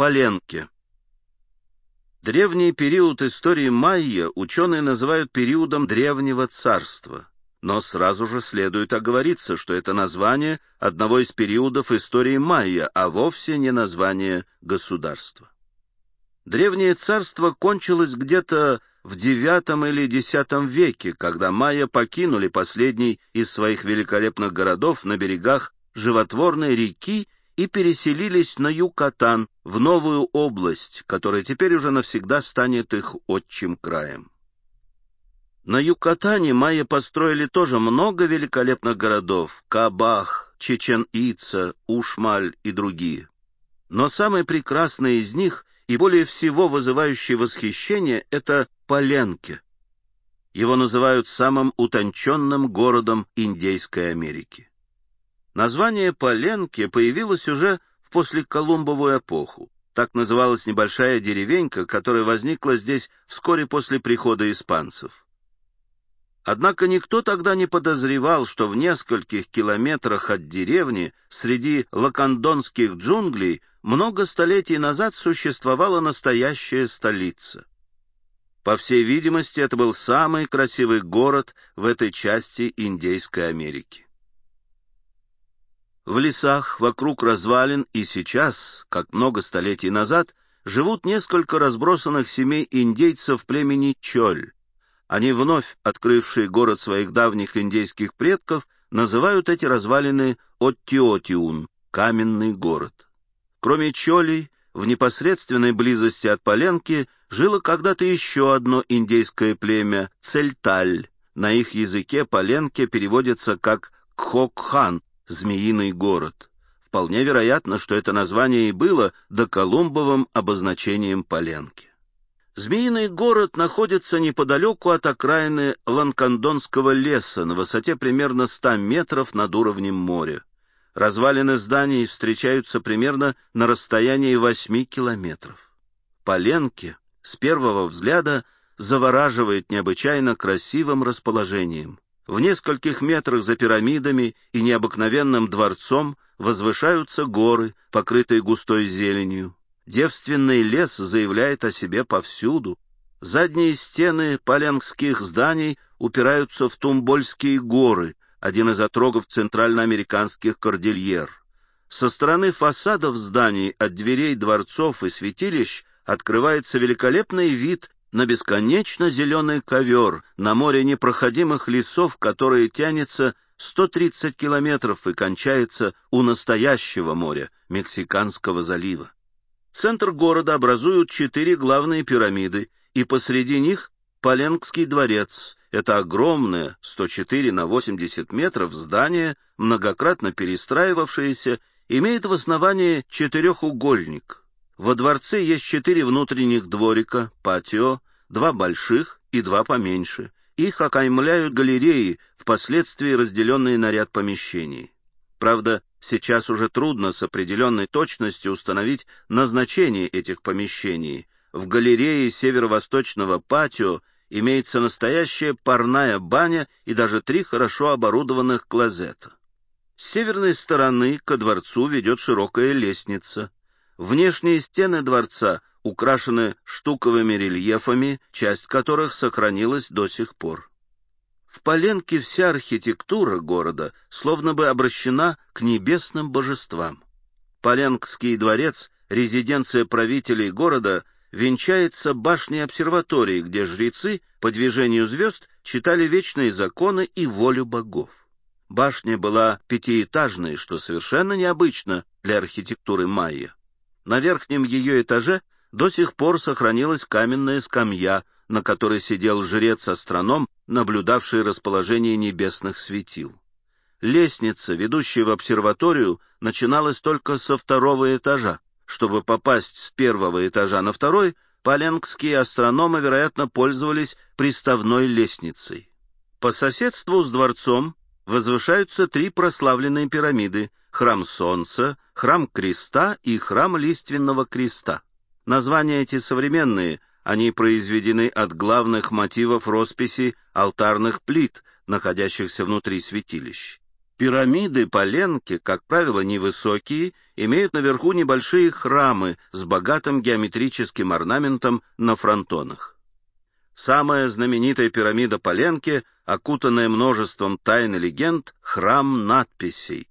Паленке. Древний период истории майя ученые называют периодом Древнего Царства, но сразу же следует оговориться, что это название одного из периодов истории майя, а вовсе не название государства. Древнее царство кончилось где-то в IX или X веке, когда майя покинули последний из своих великолепных городов на берегах животворной реки и переселились на Юкатан, в новую область, которая теперь уже навсегда станет их отчим краем. На Юкатане майя построили тоже много великолепных городов — Кабах, Чечен-Ица, Ушмаль и другие. Но самый прекрасный из них и более всего вызывающий восхищение — это Паленке. Его называют самым утонченным городом Индейской Америки. Название Паленке появилось уже в послеколумбовую эпоху. Так называлась небольшая деревенька, которая возникла здесь вскоре после прихода испанцев. Однако никто тогда не подозревал, что в нескольких километрах от деревни, среди лакандонских джунглей, много столетий назад существовала настоящая столица. По всей видимости, это был самый красивый город в этой части Индейской Америки. В лесах вокруг развалин и сейчас, как много столетий назад, живут несколько разбросанных семей индейцев племени Чоль. Они, вновь открывшие город своих давних индейских предков, называют эти развалины Оттиотиун — каменный город. Кроме Чолей, в непосредственной близости от Паленки жило когда-то еще одно индейское племя — Цельталь. На их языке Паленке переводится как Кхокхан — змеиный город. Вполне вероятно, что это название и было доколумбовым обозначением Паленки. Змеиный город находится неподалеку от окраины Ланкандонского леса на высоте примерно 100 метров над уровнем моря. Развалины зданий встречаются примерно на расстоянии 8 километров. Паленке с первого взгляда завораживает необычайно красивым расположением. В нескольких метрах за пирамидами и необыкновенным дворцом возвышаются горы, покрытые густой зеленью. Девственный лес заявляет о себе повсюду. Задние стены паленкских зданий упираются в Тумбольские горы, один из отрогов центральноамериканских кордильер. Со стороны фасадов зданий, от дверей дворцов и святилищ открывается великолепный вид на бесконечно зеленый ковер, на море непроходимых лесов, которое тянется 130 километров и кончается у настоящего моря, Мексиканского залива. Центр города образуют 4 главные пирамиды, и посреди них Паленкский дворец. Это огромное, 104 на 80 метров здание, многократно перестраивавшееся, имеет в основании четырехугольник. Во дворце есть 4 внутренних дворика, патио, 2 больших и 2 поменьше. Их окаймляют галереи, впоследствии разделенные на ряд помещений. Правда, сейчас уже трудно с определенной точностью установить назначение этих помещений. В галерее северо-восточного патио имеется настоящая парная баня и даже 3 хорошо оборудованных клозета. С северной стороны ко дворцу ведет широкая лестница. Внешние стены дворца украшены штуковыми рельефами, часть которых сохранилась до сих пор. В Паленке вся архитектура города словно бы обращена к небесным божествам. Паленкский дворец, резиденция правителей города, венчается башней обсерватории, где жрецы по движению звезд читали вечные законы и волю богов. Башня была 5-этажной, что совершенно необычно для архитектуры майя. На верхнем ее этаже до сих пор сохранилась каменная скамья, на которой сидел жрец-астроном, наблюдавший расположение небесных светил. Лестница, ведущая в обсерваторию, начиналась только со 2-го этажа. Чтобы попасть с 1-го этажа на 2-й, паленкские астрономы, вероятно, пользовались приставной лестницей. По соседству с дворцом возвышаются 3 прославленные пирамиды — храм Солнца, храм Креста и храм Лиственного Креста. Названия эти современные, они произведены от главных мотивов росписи алтарных плит, находящихся внутри святилищ. Пирамиды Паленки, как правило, невысокие, имеют наверху небольшие храмы с богатым геометрическим орнаментом на фронтонах. Самая знаменитая пирамида Паленки, окутанная множеством тайн и легенд, храм надписей.